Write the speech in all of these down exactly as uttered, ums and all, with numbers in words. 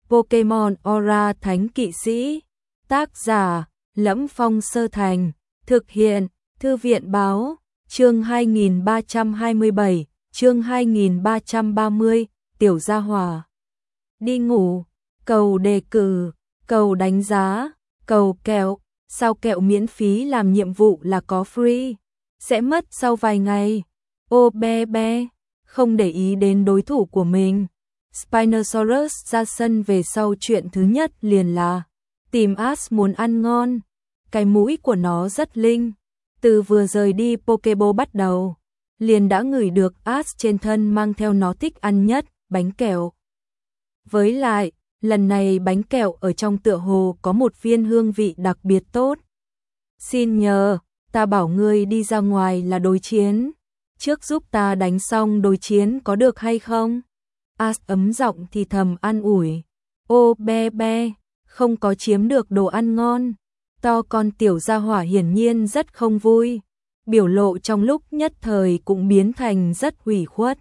Pokemon Aura Thánh Kỵ Sĩ. Tác giả: Lẫm Phong Sơ Thành. Thực hiện: Thư viện báo. Chương hai nghìn ba trăm hai mươi bảy, chương hai nghìn ba trăm ba mươi, tiểu gia hỏa. Đi ngủ, cầu đề cử, cầu đánh giá, cầu kẹo, sao kẹo miễn phí làm nhiệm vụ là có free, sẽ mất sau vài ngày. Ô be be, không để ý đến đối thủ của mình. Spinosaurus ra sân về sau chuyện thứ nhất liền là tìm Ash muốn ăn ngon. Cái mũi của nó rất linh. Từ vừa rời đi Pokeball bắt đầu, liền đã ngửi được Ash trên thân mang theo nó thích ăn nhất, bánh kẹo. Với lại, lần này bánh kẹo ở trong tựa hồ có một viên hương vị đặc biệt tốt. Xin nhờ, ta bảo ngươi đi ra ngoài là đối chiến. Trước giúp ta đánh xong đối chiến có được hay không? Ash ấm giọng thì thầm an ủi. Ô be be, không có chiếm được đồ ăn ngon. To con tiểu gia hỏa hiển nhiên rất không vui. Biểu lộ trong lúc nhất thời cũng biến thành rất ủy khuất.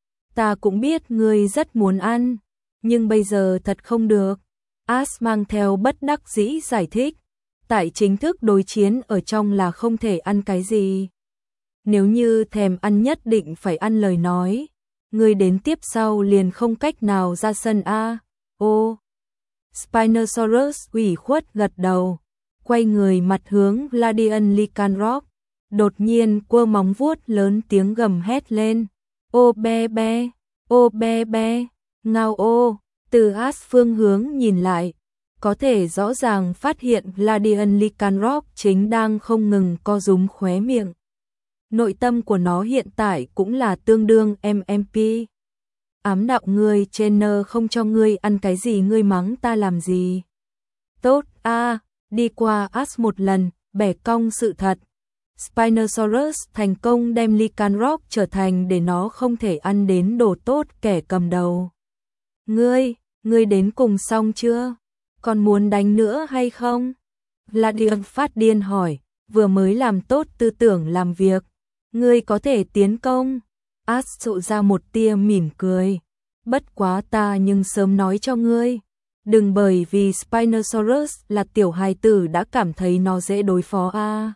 Ta cũng biết ngươi rất muốn ăn, nhưng bây giờ thật không được. Ash mang theo bất đắc dĩ giải thích. Tại chính thức đối chiến ở trong là không thể ăn cái gì. Nếu như thèm ăn nhất định phải ăn lời nói. Ngươi đến tiếp sau liền không cách nào ra sân a. Ô. Spinosaurus ủy khuất gật đầu. Quay người mặt hướng Gladion Lycanroc. Đột nhiên quơ móng vuốt lớn tiếng gầm hét lên. Ô be be, ô be be, ngao ô. Từ Ash phương hướng nhìn lại, có thể rõ ràng phát hiện Gladion Lycanroc chính đang không ngừng co rúm khóe miệng. Nội tâm của nó hiện tại cũng là tương đương em em pê. Ám đạo ngươi trainer không cho ngươi ăn cái gì ngươi mắng ta làm gì. Tốt a, à, đi qua Ash một lần, bẻ cong sự thật. Spinosaurus thành công đem Lycanroc trở thành để nó không thể ăn đến đồ tốt kẻ cầm đầu. Ngươi, ngươi đến cùng xong chưa? Còn muốn đánh nữa hay không? Gladion phát điên hỏi, vừa mới làm tốt tư tưởng làm việc. Ngươi có thể tiến công. Ash sụ ra một tia mỉm cười. Bất quá ta nhưng sớm nói cho ngươi. Đừng bởi vì Spinosaurus là tiểu hài tử đã cảm thấy nó dễ đối phó a. À.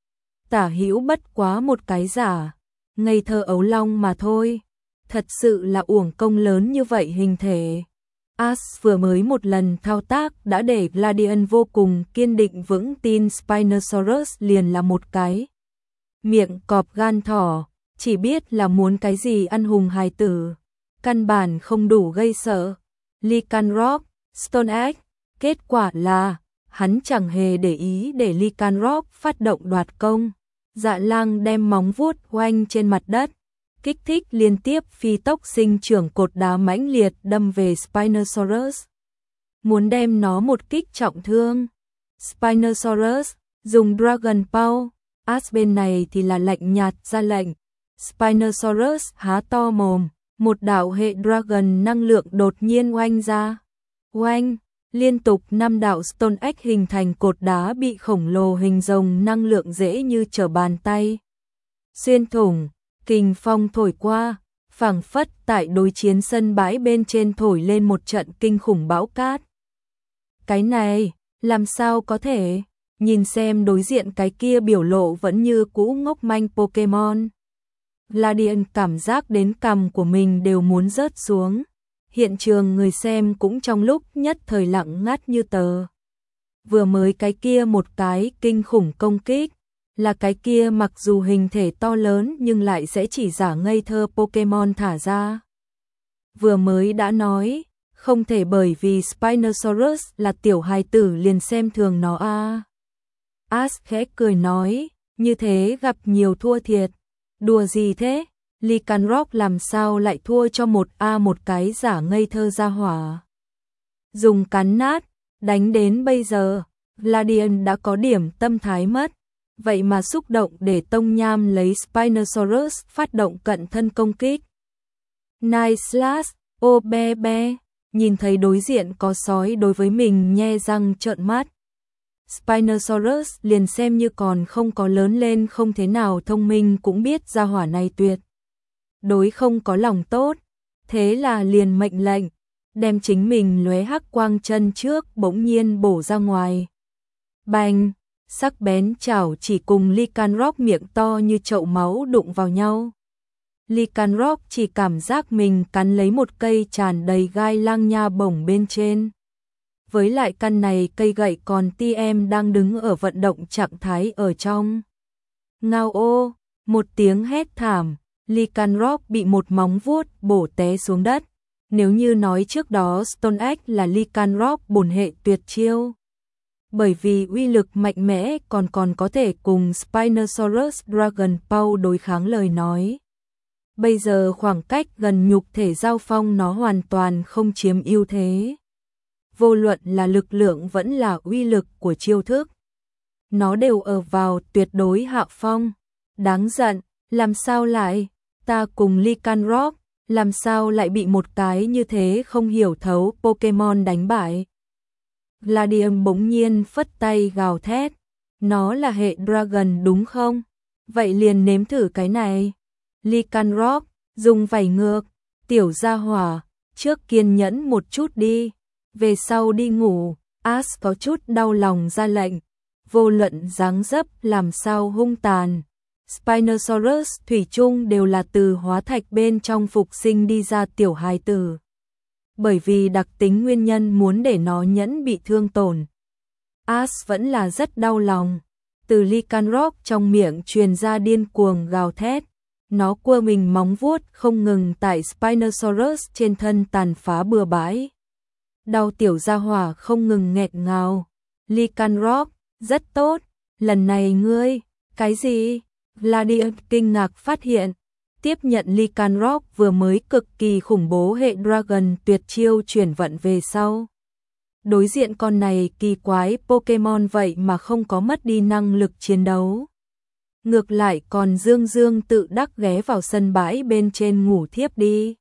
Tả hữu bất quá một cái giả. Ngây thơ ấu long mà thôi. Thật sự là uổng công lớn như vậy hình thể. Ash vừa mới một lần thao tác đã để Gladion vô cùng kiên định vững tin Spinosaurus liền là một cái miệng cọp gan thỏ, chỉ biết là muốn cái gì ăn hùng hài tử, căn bản không đủ gây sợ. Lycanroc, Stone Egg, kết quả là hắn chẳng hề để ý để Lycanroc phát động đoạt công. Dạ lang đem móng vuốt oanh trên mặt đất, kích thích liên tiếp phi tốc sinh trưởng cột đá mãnh liệt đâm về Spinosaurus, muốn đem nó một kích trọng thương. Spinosaurus dùng Dragon Paw. Ash bên này thì là lạnh nhạt ra lệnh. Spinosaurus há to mồm, một đạo hệ Dragon năng lượng đột nhiên oanh ra. Oanh, liên tục năm đạo Stone Egg hình thành cột đá bị khổng lồ hình rồng năng lượng dễ như trở bàn tay xuyên thủng. Kình phong thổi qua, phảng phất tại đối chiến sân bãi bên trên thổi lên một trận kinh khủng bão cát. Cái này, làm sao có thể? Nhìn xem đối diện cái kia biểu lộ vẫn như cũ ngốc manh Pokemon. Gladion cảm giác đến cằm của mình đều muốn rớt xuống. Hiện trường người xem cũng trong lúc nhất thời lặng ngắt như tờ. Vừa mới cái kia một cái kinh khủng công kích, là cái kia mặc dù hình thể to lớn nhưng lại sẽ chỉ giả ngây thơ Pokemon thả ra. Vừa mới đã nói, không thể bởi vì Spinosaurus là tiểu hài tử liền xem thường nó a. À. Ash khẽ cười nói, như thế gặp nhiều thua thiệt. Đùa gì thế? Lycanroc làm sao lại thua cho một a một cái giả ngây thơ ra hỏa. Dùng cắn nát, đánh đến bây giờ, Gladion đã có điểm tâm thái mất. Vậy mà xúc động để Tông Nham lấy Spinosaurus phát động cận thân công kích. Nice slash, ô be be, nhìn thấy đối diện có sói đối với mình nhe răng trợn mắt. Spinosaurus liền xem như còn không có lớn lên không thế nào thông minh cũng biết ra hỏa này tuyệt đối không có lòng tốt, thế là liền mệnh lệnh, đem chính mình lóe hắc quang chân trước bỗng nhiên bổ ra ngoài. Bành, sắc bén chảo chỉ cùng Lycanroc miệng to như chậu máu đụng vào nhau. Lycanroc chỉ cảm giác mình cắn lấy một cây tràn đầy gai lang nha bổng bên trên. Với lại căn này cây gậy còn ti em đang đứng ở vận động trạng thái ở trong. Ngao ô, một tiếng hét thảm, Lycanroc bị một móng vuốt bổ té xuống đất. Nếu như nói trước đó Stone Axe là Lycanroc bổn hệ tuyệt chiêu. Bởi vì uy lực mạnh mẽ còn còn có thể cùng Spinosaurus Dragon Paw đối kháng lời nói. Bây giờ khoảng cách gần nhục thể giao phong nó hoàn toàn không chiếm ưu thế. Vô luận là lực lượng vẫn là uy lực của chiêu thức. Nó đều ở vào tuyệt đối hạ phong. Đáng giận, làm sao lại, ta cùng Lycanroc, làm sao lại bị một cái như thế không hiểu thấu Pokemon đánh bại. Gladium bỗng nhiên phất tay gào thét. Nó là hệ Dragon đúng không? Vậy liền nếm thử cái này. Lycanroc, dùng vảy ngược, tiểu gia hỏa, trước kiên nhẫn một chút đi. Về sau đi ngủ, Ash có chút đau lòng ra lệnh. Vô luận dáng dấp làm sao hung tàn. Spinosaurus thủy chung đều là từ hóa thạch bên trong phục sinh đi ra tiểu hài tử. Bởi vì đặc tính nguyên nhân muốn để nó nhẫn bị thương tổn. Ash vẫn là rất đau lòng. Từ Lycanroc trong miệng truyền ra điên cuồng gào thét. Nó cua mình móng vuốt không ngừng tại Spinosaurus trên thân tàn phá bừa bãi. Đau tiểu gia hỏa không ngừng nghẹt ngào. Lycanroc, rất tốt, lần này ngươi, cái gì? Gladius kinh ngạc phát hiện, tiếp nhận Lycanroc vừa mới cực kỳ khủng bố hệ Dragon tuyệt chiêu chuyển vận về sau. Đối diện con này kỳ quái Pokemon vậy mà không có mất đi năng lực chiến đấu. Ngược lại còn dương dương tự đắc ghé vào sân bãi bên trên ngủ thiếp đi.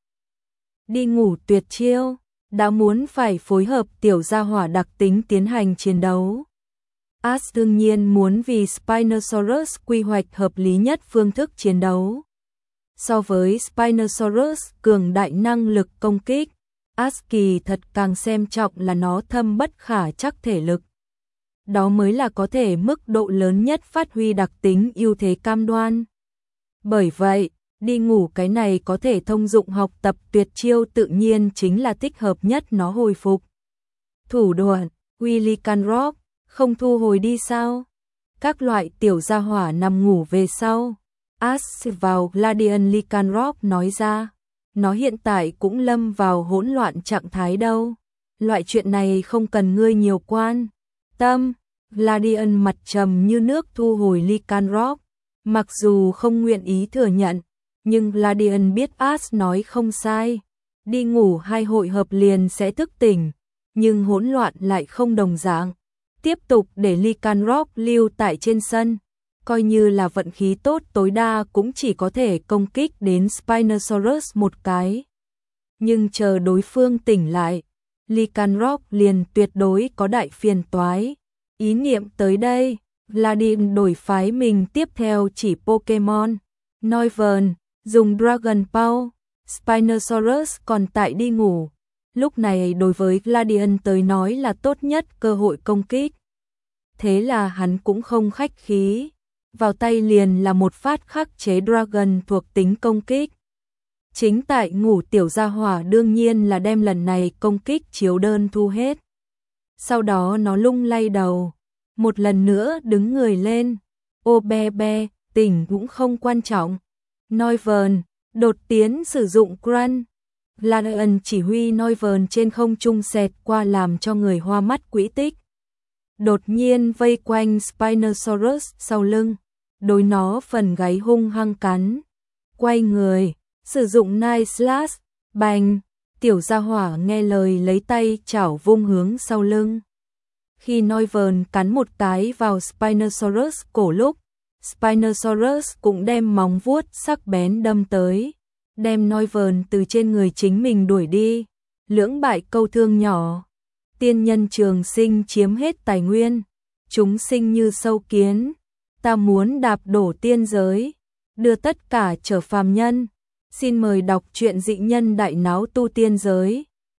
Đi ngủ tuyệt chiêu, đã muốn phải phối hợp tiểu gia hỏa đặc tính tiến hành chiến đấu. Ash đương nhiên muốn vì Spinosaurus quy hoạch hợp lý nhất phương thức chiến đấu. So với Spinosaurus cường đại năng lực công kích, Ash kỳ thật càng xem trọng là nó thâm bất khả trắc thể lực. Đó mới là có thể mức độ lớn nhất phát huy đặc tính ưu thế cam đoan. Bởi vậy, đi ngủ cái này có thể thông dụng học tập tuyệt chiêu tự nhiên chính là thích hợp nhất nó hồi phục. Thủ đoạn, Lycanroc, không thu hồi đi sao? Các loại tiểu gia hỏa nằm ngủ về sau. Ash vào Gladian Lycanroc nói ra. Nó hiện tại cũng lâm vào hỗn loạn trạng thái đâu. Loại chuyện này không cần ngươi nhiều quan tâm. Gladian mặt trầm như nước thu hồi Lycanroc. Mặc dù không nguyện ý thừa nhận, nhưng Gladian biết Ash nói không sai. Đi ngủ hai hội hợp liền sẽ thức tỉnh, nhưng hỗn loạn lại không đồng dạng. Tiếp tục để Lycanroc lưu tại trên sân, coi như là vận khí tốt tối đa cũng chỉ có thể công kích đến Spinosaurus một cái. Nhưng chờ đối phương tỉnh lại, Lycanroc liền tuyệt đối có đại phiền toái. Ý niệm tới đây, Gladian đổi phái mình tiếp theo chỉ Pokemon. Noivern, dùng Dragon Paw, Spinosaurus còn tại đi ngủ. Lúc này đối với Gladian tới nói là tốt nhất cơ hội công kích. Thế là hắn cũng không khách khí. Vào tay liền là một phát khắc chế Dragon thuộc tính công kích. Chính tại ngủ tiểu gia hỏa đương nhiên là đem lần này công kích chiếu đơn thu hết. Sau đó nó lung lay đầu. Một lần nữa đứng người lên. Ô be be, tỉnh cũng không quan trọng. Noivern, đột tiến sử dụng Crunch. Gladian chỉ huy Noivern trên không trung xẹt qua làm cho người hoa mắt quỹ tích. Đột nhiên vây quanh Spinosaurus sau lưng. Đối nó phần gáy hung hăng cắn. Quay người, sử dụng Night Slash, bành. Tiểu gia hỏa nghe lời lấy tay chảo vung hướng sau lưng. Khi Noivern cắn một cái vào Spinosaurus cổ lúc, Spinosaurus cũng đem móng vuốt sắc bén đâm tới, đem Noivern từ trên người chính mình đuổi đi. Lưỡng bại câu thương nhỏ. Tiên nhân trường sinh chiếm hết tài nguyên, chúng sinh như sâu kiến. Ta muốn đạp đổ tiên giới, đưa tất cả trở phàm nhân. Xin mời đọc truyện Dị Nhân Đại Náo Tu Tiên Giới.